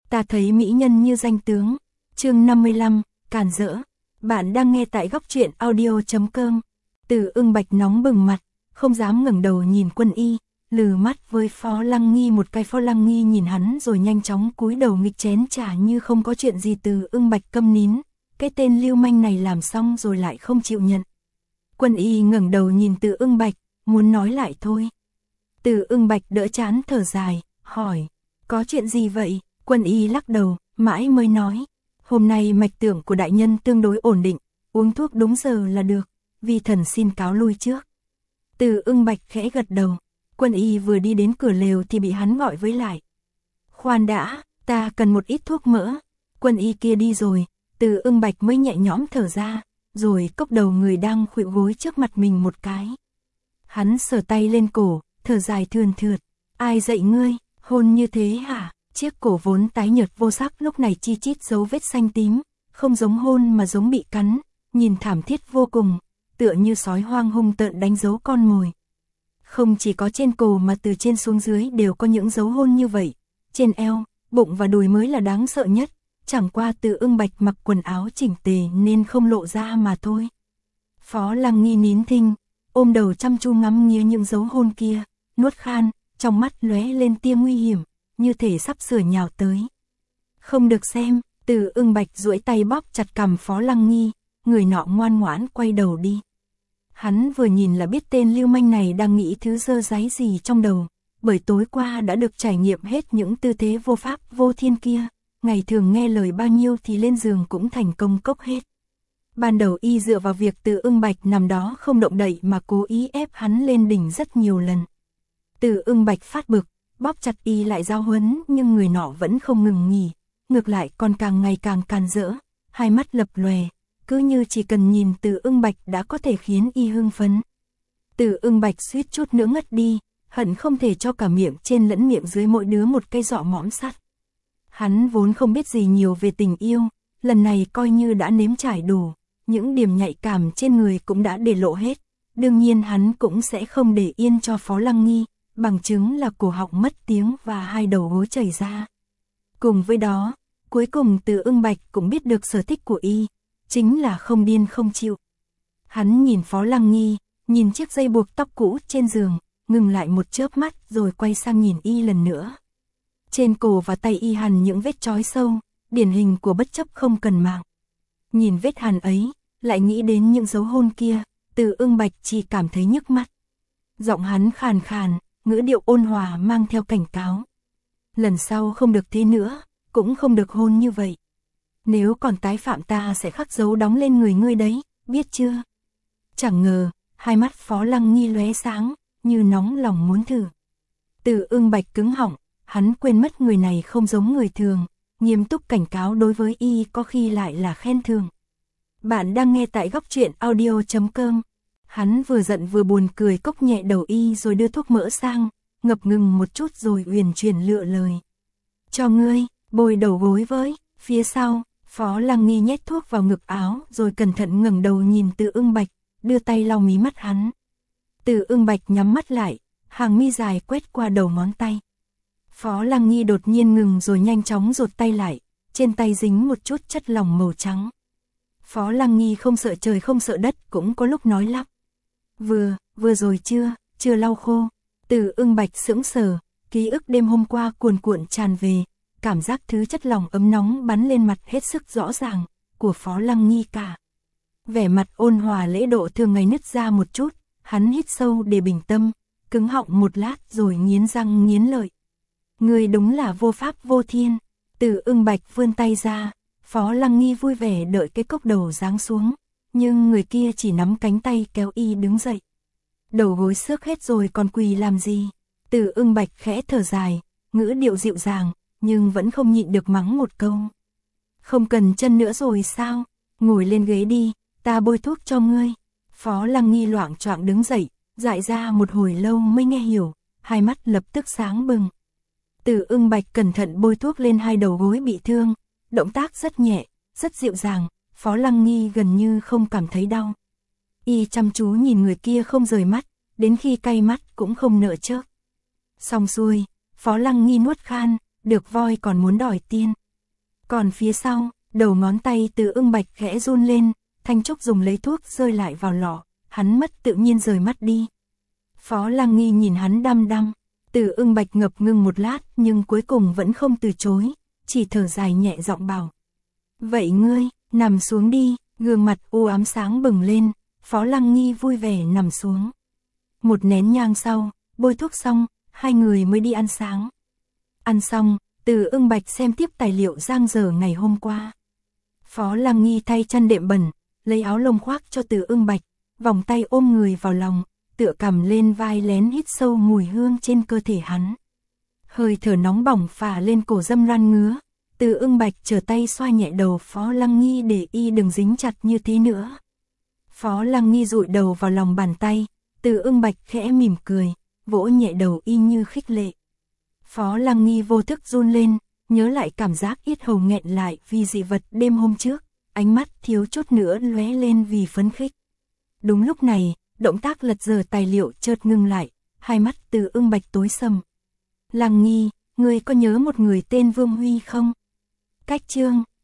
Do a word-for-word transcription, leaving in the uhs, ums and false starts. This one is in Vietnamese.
Ta thấy mỹ nhân như danh tướng. Chương năm mươi lăm, càn rỡ. Bạn đang nghe tại góc truyện audio chấm com. Từ Ưng Bạch nóng bừng mặt, không dám ngẩng đầu nhìn Quân Y, lừ mắt với Phó Lăng Nghi một cái. Phó Lăng Nghi nhìn hắn rồi nhanh chóng cúi đầu nghịch chén trà như không có chuyện gì. Từ Ưng Bạch câm nín, cái tên lưu manh này làm xong rồi lại không chịu nhận. Quân Y ngẩng đầu nhìn Từ Ưng Bạch, muốn nói lại thôi. Từ Ưng Bạch đỡ chán thở dài, hỏi, có chuyện gì vậy? Quân Y lắc đầu, mãi mới nói, hôm nay mạch tưởng của đại nhân tương đối ổn định, uống thuốc đúng giờ là được, vi thần xin cáo lui trước. Từ Ưng Bạch khẽ gật đầu. Quân Y vừa đi đến cửa lều thì bị hắn gọi với lại. Khoan đã, ta cần một ít thuốc mỡ. Quân Y kia đi rồi, Từ Ưng Bạch mới nhẹ nhõm thở ra, rồi cốc đầu người đang khuỵu gối trước mặt mình một cái. Hắn sờ tay lên cổ, thở dài thườn thượt. Ai dạy ngươi, hôn như thế hả? Chiếc cổ vốn tái nhợt vô sắc lúc này chi chít dấu vết xanh tím, không giống hôn mà giống bị cắn, nhìn thảm thiết vô cùng, tựa như sói hoang hung tợn đánh dấu con mồi. Không chỉ có trên cổ mà từ trên xuống dưới đều có những dấu hôn như vậy, trên eo, bụng và đùi mới là đáng sợ nhất, chẳng qua Từ Ưng Bạch mặc quần áo chỉnh tề nên không lộ ra mà thôi. Phó Lăng Nghi nín thinh, ôm đầu chăm chú ngắm nghía những dấu hôn kia, nuốt khan, trong mắt lóe lên tia nguy hiểm, như thể sắp sửa nhào tới. Không được xem. Từ Ưng Bạch duỗi tay bóp chặt cằm Phó Lăng Nghi, người nọ ngoan ngoãn quay đầu đi. Hắn vừa nhìn là biết tên lưu manh này đang nghĩ thứ dơ dáy gì trong đầu, bởi tối qua đã được trải nghiệm hết những tư thế vô pháp vô thiên kia, ngày thường nghe lời bao nhiêu thì lên giường cũng thành công cốc hết. Ban đầu y dựa vào việc Từ Ưng Bạch nằm đó không động đậy mà cố ý ép hắn lên đỉnh rất nhiều lần. Từ Ưng Bạch phát bực, bóp chặt y lại giao huấn nhưng người nọ vẫn không ngừng nghỉ, ngược lại còn càng ngày càng càn rỡ, hai mắt lập lòe, cứ như chỉ cần nhìn Từ Ưng Bạch đã có thể khiến y hưng phấn. Từ Ưng Bạch suýt chút nữa ngất đi, hận không thể cho cả miệng trên lẫn miệng dưới mỗi đứa một cây dọ mõm sắt. Hắn vốn không biết gì nhiều về tình yêu, lần này coi như đã nếm trải đủ, những điểm nhạy cảm trên người cũng đã để lộ hết, đương nhiên hắn cũng sẽ không để yên cho Phó Lăng Nghi, bằng chứng là cổ họng mất tiếng và hai đầu gối chảy ra. Cùng với đó, cuối cùng Từ Ưng Bạch cũng biết được sở thích của y, chính là không điên không chịu. Hắn nhìn Phó Lăng Nghi, nhìn chiếc dây buộc tóc cũ trên giường, ngừng lại một chớp mắt rồi quay sang nhìn y lần nữa. Trên cổ và tay y hằn những vết chói sâu, điển hình của bất chấp không cần mạng. Nhìn vết hằn ấy, lại nghĩ đến những dấu hôn kia, Từ Ưng Bạch chỉ cảm thấy nhức mắt. Giọng hắn khàn khàn, ngữ điệu ôn hòa mang theo cảnh cáo. Lần sau không được thế nữa, cũng không được hôn như vậy. Nếu còn tái phạm ta sẽ khắc dấu đóng lên người ngươi đấy, biết chưa? Chẳng ngờ, hai mắt Phó Lăng Nghi lóe sáng, như nóng lòng muốn thử. Từ Ưng Bạch cứng họng, hắn quên mất người này không giống người thường, nghiêm túc cảnh cáo đối với y có khi lại là khen thường. Bạn đang nghe tại góc truyện audio chấm com. Hắn vừa giận vừa buồn cười cốc nhẹ đầu y rồi đưa thuốc mỡ sang, ngập ngừng một chút rồi uyển chuyển lựa lời. Cho ngươi, bôi đầu gối với. Phía sau, Phó Lăng Nghi nhét thuốc vào ngực áo rồi cẩn thận ngẩng đầu nhìn Từ Ưng Bạch, đưa tay lau mí mắt hắn. Từ Ưng Bạch nhắm mắt lại, hàng mi dài quét qua đầu ngón tay. Phó Lăng Nghi đột nhiên ngừng rồi nhanh chóng rụt tay lại, trên tay dính một chút chất lỏng màu trắng. Phó Lăng Nghi không sợ trời không sợ đất cũng có lúc nói lắp. Vừa, vừa rồi chưa, chưa lau khô. Từ Ưng Bạch sững sờ, ký ức đêm hôm qua cuồn cuộn tràn về, cảm giác thứ chất lỏng ấm nóng bắn lên mặt hết sức rõ ràng, của Phó Lăng Nghi cả. Vẻ mặt ôn hòa lễ độ thường ngày nứt ra một chút, hắn hít sâu để bình tâm, cứng họng một lát rồi nghiến răng nghiến lợi. Người đúng là vô pháp vô thiên. Từ Ưng Bạch vươn tay ra, Phó Lăng Nghi vui vẻ đợi cái cốc đầu giáng xuống, nhưng người kia chỉ nắm cánh tay kéo y đứng dậy. Đầu gối xước hết rồi còn quỳ làm gì? Từ Ưng Bạch khẽ thở dài, ngữ điệu dịu dàng, nhưng vẫn không nhịn được mắng một câu. Không cần chân nữa rồi sao? Ngồi lên ghế đi, ta bôi thuốc cho ngươi. Phó Lăng Nghi loạng choạng đứng dậy, dại ra một hồi lâu mới nghe hiểu, hai mắt lập tức sáng bừng. Từ Ưng Bạch cẩn thận bôi thuốc lên hai đầu gối bị thương, động tác rất nhẹ, rất dịu dàng, Phó Lăng Nghi gần như không cảm thấy đau. Y chăm chú nhìn người kia không rời mắt, đến khi cay mắt cũng không nỡ chớp. Xong xuôi, Phó Lăng Nghi nuốt khan, được voi còn muốn đòi tiên. Còn phía sau, đầu ngón tay Từ Ưng Bạch khẽ run lên, Thanh Trúc dùng lấy thuốc rơi lại vào lọ, hắn mất tự nhiên rời mắt đi. Phó Lăng Nghi nhìn hắn đăm đăm, Từ Ưng Bạch ngập ngừng một lát nhưng cuối cùng vẫn không từ chối, chỉ thở dài nhẹ giọng bảo. Vậy ngươi, nằm xuống đi, gương mặt u ám sáng bừng lên, Phó Lăng Nghi vui vẻ nằm xuống. Một nén nhang sau, bôi thuốc xong, hai người mới đi ăn sáng. Ăn xong, Từ Ưng Bạch xem tiếp tài liệu giang dở ngày hôm qua. Phó Lăng Nghi thay chăn đệm bẩn, lấy áo lông khoác cho Từ Ưng Bạch, vòng tay ôm người vào lòng, tựa cằm lên vai lén hít sâu mùi hương trên cơ thể hắn. Hơi thở nóng bỏng phả lên cổ Dâm Loan ngứa, Từ Ưng Bạch trở tay xoa nhẹ đầu Phó Lăng Nghi để y đừng dính chặt như thế nữa. Phó Lăng Nghi dụi đầu vào lòng bàn tay, Từ Ưng Bạch khẽ mỉm cười, vỗ nhẹ đầu y như khích lệ. Phó Lăng Nghi vô thức run lên, nhớ lại cảm giác yết hầu nghẹn lại vì dị vật đêm hôm trước, ánh mắt thiếu chút nữa lóe lên vì phấn khích. Đúng lúc này, động tác lật dở tài liệu chợt ngưng lại, hai mắt Từ Ưng Bạch tối sầm. Lăng Nghi, ngươi có nhớ một người tên Vương Huy không? Cách chương